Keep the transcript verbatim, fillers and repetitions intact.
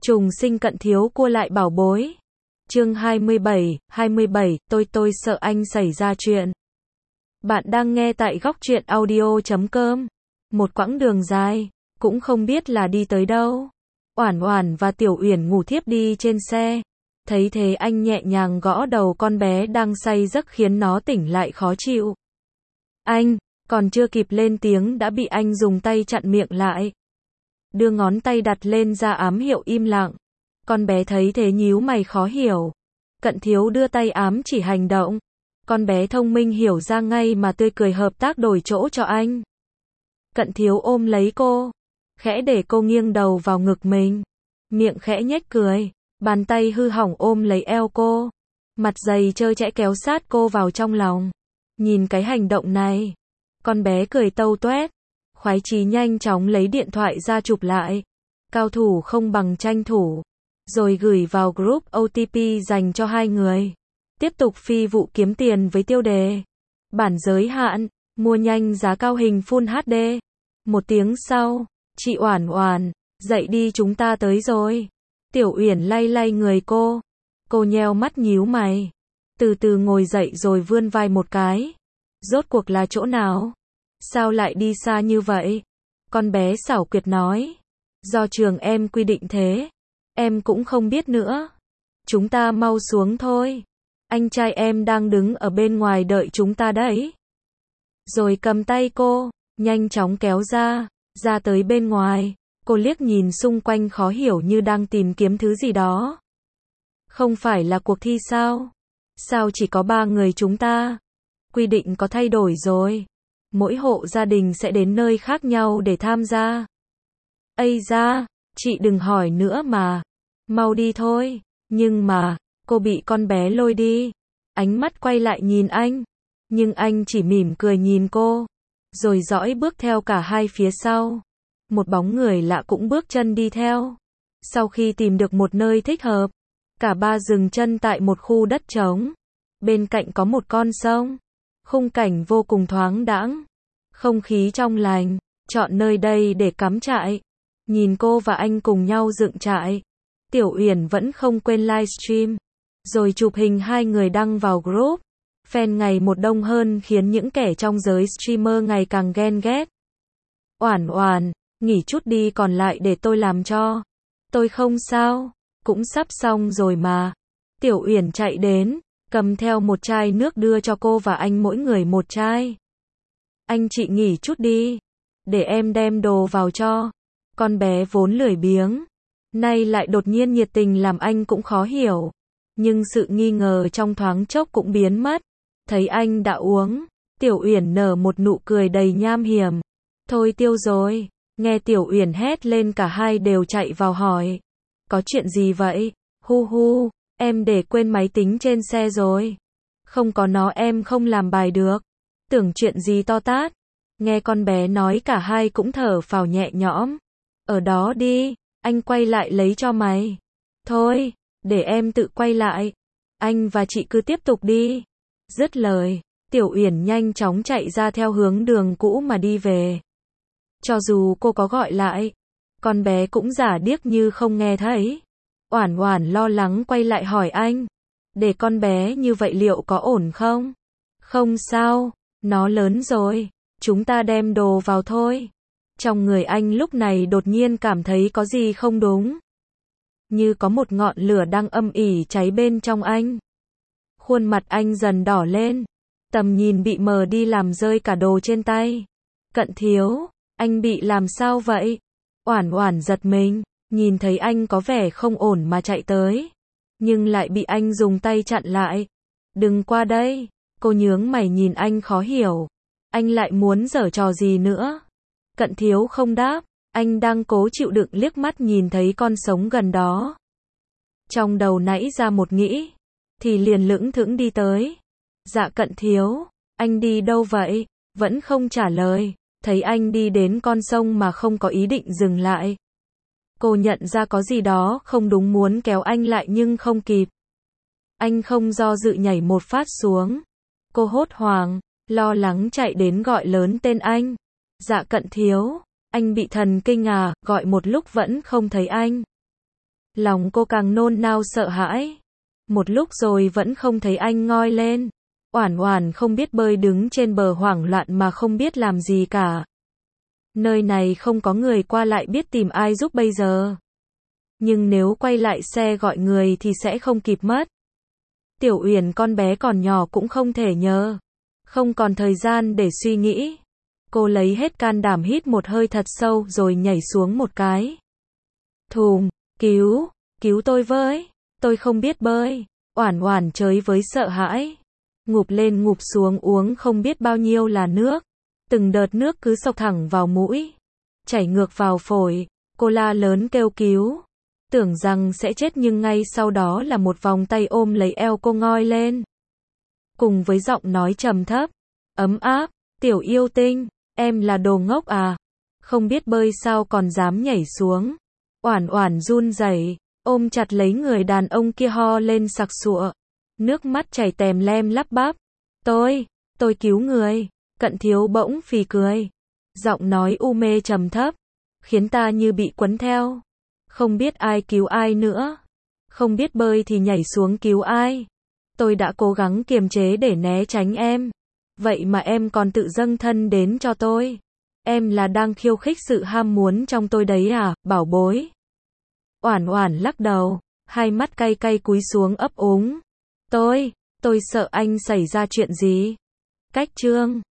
Trùng sinh Cận Thiếu cua lại bảo bối. Chương hai mươi bảy, hai mươi bảy, tôi tôi sợ anh xảy ra chuyện. Bạn đang nghe tại góc truyện audio chấm com. Một quãng đường dài, cũng không biết là đi tới đâu. Oản Oản và Tiểu Uyển ngủ thiếp đi trên xe. Thấy thế anh nhẹ nhàng gõ đầu con bé đang say giấc khiến nó tỉnh lại khó chịu. Anh, còn chưa kịp lên tiếng đã bị anh dùng tay chặn miệng lại. Đưa ngón tay đặt lên ra ám hiệu im lặng. Con bé thấy thế nhíu mày khó hiểu. Cận Thiếu đưa tay ám chỉ hành động. Con bé thông minh hiểu ra ngay mà tươi cười hợp tác đổi chỗ cho anh. Cận Thiếu ôm lấy cô, khẽ để cô nghiêng đầu vào ngực mình. Miệng khẽ nhếch cười, bàn tay hư hỏng ôm lấy eo cô. Mặt dày trơ trẽ kéo sát cô vào trong lòng. Nhìn cái hành động này, con bé cười tâu toét. Khoái chí nhanh chóng lấy điện thoại ra chụp lại. Cao thủ không bằng tranh thủ. Rồi gửi vào group ô tê pê dành cho hai người. Tiếp tục phi vụ kiếm tiền với tiêu đề. Bản giới hạn, mua nhanh giá cao hình Full hát đê. Một tiếng sau, chị Oản Oản, dậy đi chúng ta tới rồi. Tiểu Uyển lay lay người cô. Cô nheo mắt nhíu mày. Từ từ ngồi dậy rồi vươn vai một cái. Rốt cuộc là chỗ nào? Sao lại đi xa như vậy? Con bé xảo quyệt nói. Do trường em quy định thế. Em cũng không biết nữa. Chúng ta mau xuống thôi. Anh trai em đang đứng ở bên ngoài đợi chúng ta đấy. Rồi cầm tay cô, nhanh chóng kéo ra, ra tới bên ngoài. Cô liếc nhìn xung quanh khó hiểu như đang tìm kiếm thứ gì đó. Không phải là cuộc thi sao? Sao chỉ có ba người chúng ta? Quy định có thay đổi rồi. Mỗi hộ gia đình sẽ đến nơi khác nhau để tham gia. Ây da, chị đừng hỏi nữa mà. Mau đi thôi. Nhưng mà, cô bị con bé lôi đi. Ánh mắt quay lại nhìn anh. Nhưng anh chỉ mỉm cười nhìn cô. Rồi dõi bước theo cả hai phía sau. Một bóng người lạ cũng bước chân đi theo. Sau khi tìm được một nơi thích hợp, cả ba dừng chân tại một khu đất trống. Bên cạnh có một con sông. Khung cảnh vô cùng thoáng đãng. Không khí trong lành. Chọn nơi đây để cắm trại. Nhìn cô và anh cùng nhau dựng trại. Tiểu Uyển vẫn không quên livestream. Rồi chụp hình hai người đăng vào group. Fan ngày một đông hơn khiến những kẻ trong giới streamer ngày càng ghen ghét. Oản Oản, nghỉ chút đi còn lại để tôi làm cho. Tôi không sao. Cũng sắp xong rồi mà. Tiểu Uyển chạy đến, cầm theo một chai nước đưa cho cô và anh mỗi người một chai. Anh chị nghỉ chút đi. Để em đem đồ vào cho. Con bé vốn lười biếng. Nay lại đột nhiên nhiệt tình làm anh cũng khó hiểu. Nhưng sự nghi ngờ trong thoáng chốc cũng biến mất. Thấy anh đã uống. Tiểu Uyển nở một nụ cười đầy nham hiểm. Thôi tiêu rồi. Nghe Tiểu Uyển hét lên cả hai đều chạy vào hỏi. Có chuyện gì vậy? Hu hu, em để quên máy tính trên xe rồi. Không có nó em không làm bài được. Tưởng chuyện gì to tát. Nghe con bé nói cả hai cũng thở phào nhẹ nhõm. Ở đó đi, anh quay lại lấy cho mày. Thôi, để em tự quay lại. Anh và chị cứ tiếp tục đi. Dứt lời, Tiểu Uyển nhanh chóng chạy ra theo hướng đường cũ mà đi về. Cho dù cô có gọi lại, con bé cũng giả điếc như không nghe thấy. Oản Oản lo lắng quay lại hỏi anh. Để con bé như vậy liệu có ổn không? Không sao, nó lớn rồi. Chúng ta đem đồ vào thôi. Trong người anh lúc này đột nhiên cảm thấy có gì không đúng. Như có một ngọn lửa đang âm ỉ cháy bên trong anh. Khuôn mặt anh dần đỏ lên. Tầm nhìn bị mờ đi làm rơi cả đồ trên tay. Cận Thiếu, anh bị làm sao vậy? Oản Oản giật mình, nhìn thấy anh có vẻ không ổn mà chạy tới. Nhưng lại bị anh dùng tay chặn lại. Đừng qua đây. Cô nhướng mày nhìn anh khó hiểu. Anh lại muốn giở trò gì nữa? Cận Thiếu không đáp. Anh đang cố chịu đựng liếc mắt nhìn thấy con sống gần đó. Trong đầu nãy ra một nghĩ. Thì liền lững thững đi tới. Dạ Cận Thiếu, anh đi đâu vậy? Vẫn không trả lời. Thấy anh đi đến con sông mà không có ý định dừng lại. Cô nhận ra có gì đó không đúng muốn kéo anh lại nhưng không kịp. Anh không do dự nhảy một phát xuống. Cô hốt hoảng, lo lắng chạy đến gọi lớn tên anh. Dạ Cận Thiếu, anh bị thần kinh à, gọi một lúc vẫn không thấy anh. Lòng cô càng nôn nao sợ hãi. Một lúc rồi vẫn không thấy anh ngoi lên. Oản Oản không biết bơi đứng trên bờ hoảng loạn mà không biết làm gì cả. Nơi này không có người qua lại biết tìm ai giúp bây giờ. Nhưng nếu quay lại xe gọi người thì sẽ không kịp mất. Tiểu Uyển con bé còn nhỏ cũng không thể nhớ. Không còn thời gian để suy nghĩ. Cô lấy hết can đảm hít một hơi thật sâu rồi nhảy xuống một cái. Thùm, cứu, cứu tôi với, tôi không biết bơi. Oản Oản chới với sợ hãi. Ngụp lên ngụp xuống uống không biết bao nhiêu là nước. Từng đợt nước cứ xộc thẳng vào mũi. Chảy ngược vào phổi. Cô la lớn kêu cứu. Tưởng rằng sẽ chết nhưng ngay sau đó là một vòng tay ôm lấy eo cô ngoi lên. Cùng với giọng nói trầm thấp, ấm áp, tiểu yêu tinh, em là đồ ngốc à? Không biết bơi sao còn dám nhảy xuống. Oản Oản run rẩy, ôm chặt lấy người đàn ông kia ho lên sặc sụa. Nước mắt chảy tèm lem lắp bắp. Tôi, tôi cứu người. Cận Thiếu bỗng phì cười. Giọng nói u mê trầm thấp, khiến ta như bị quấn theo. Không biết ai cứu ai nữa. Không biết bơi thì nhảy xuống cứu ai. Tôi đã cố gắng kiềm chế để né tránh em. Vậy mà em còn tự dâng thân đến cho tôi. Em là đang khiêu khích sự ham muốn trong tôi đấy à, bảo bối. Oản Oản lắc đầu, hai mắt cay cay cúi xuống ấp úng. Tôi, tôi sợ anh xảy ra chuyện gì. Cách chương